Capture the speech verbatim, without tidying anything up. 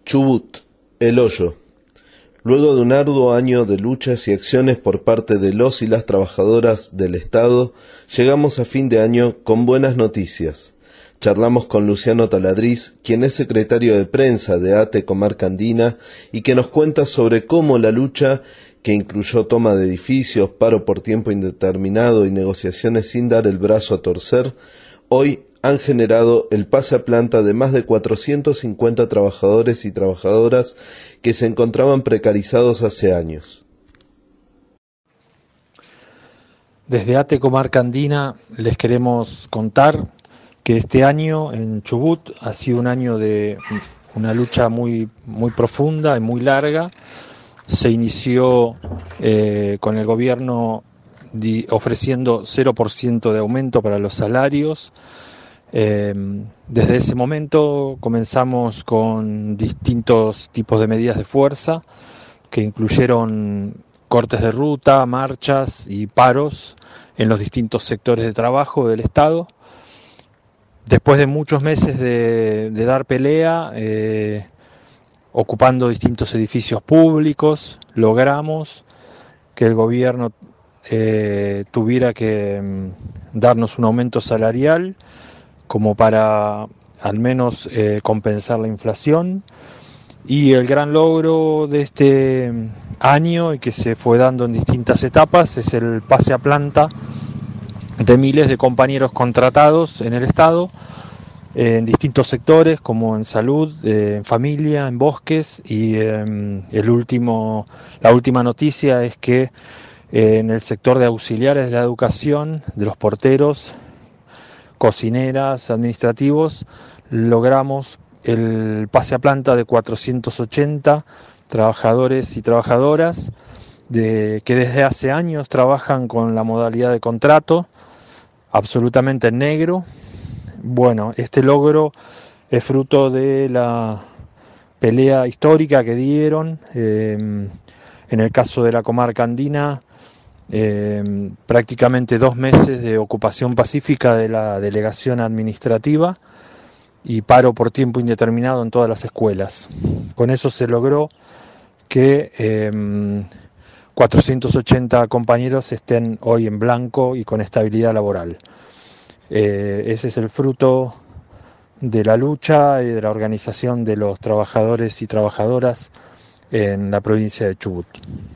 Chubut, El Hoyo. Luego de un arduo año de luchas y acciones por parte de los y las trabajadoras del Estado, llegamos a fin de año con buenas noticias. Charlamos con Luciano Taladriz, quien es secretario de prensa de ATE Comarca Andina y que nos cuenta sobre cómo la lucha, que incluyó toma de edificios, paro por tiempo indeterminado y negociaciones sin dar el brazo a torcer, hoy han generado el pase a planta de más de cuatrocientos cincuenta trabajadores y trabajadoras que se encontraban precarizados hace años. Desde ATE Comarca Andina les queremos contar que este año en Chubut ha sido un año de una lucha muy, muy profunda y muy larga. Se inició eh, con el gobierno di, ofreciendo cero por ciento de aumento para los salarios. Eh, desde ese momento comenzamos con distintos tipos de medidas de fuerza que incluyeron cortes de ruta, marchas y paros en los distintos sectores de trabajo del Estado. Después de muchos meses de, de dar pelea, eh, ocupando distintos edificios públicos, logramos que el gobierno eh, tuviera que mm, darnos un aumento salarial como para al menos eh, compensar la inflación. Y el gran logro de este año y que se fue dando en distintas etapas es el pase a planta de miles de compañeros contratados en el Estado, eh, en distintos sectores como en salud, eh, en familia, en bosques y eh, el último, la última noticia es que eh, en el sector de auxiliares de la educación, de los porteros, cocineras, administrativos, logramos el pase a planta de cuatrocientos ochenta trabajadores y trabajadoras de, que desde hace años trabajan con la modalidad de contrato, absolutamente en negro. Bueno, este logro es fruto de la pelea histórica que dieron. Eh, en el caso de la comarca andina, eh, prácticamente dos meses de ocupación pacífica de la delegación administrativa y paro por tiempo indeterminado en todas las escuelas. Con eso se logró que eh, cuatrocientos ochenta compañeros estén hoy en blanco y con estabilidad laboral. Eh, ese es el fruto de la lucha y de la organización de los trabajadores y trabajadoras en la provincia de Chubut.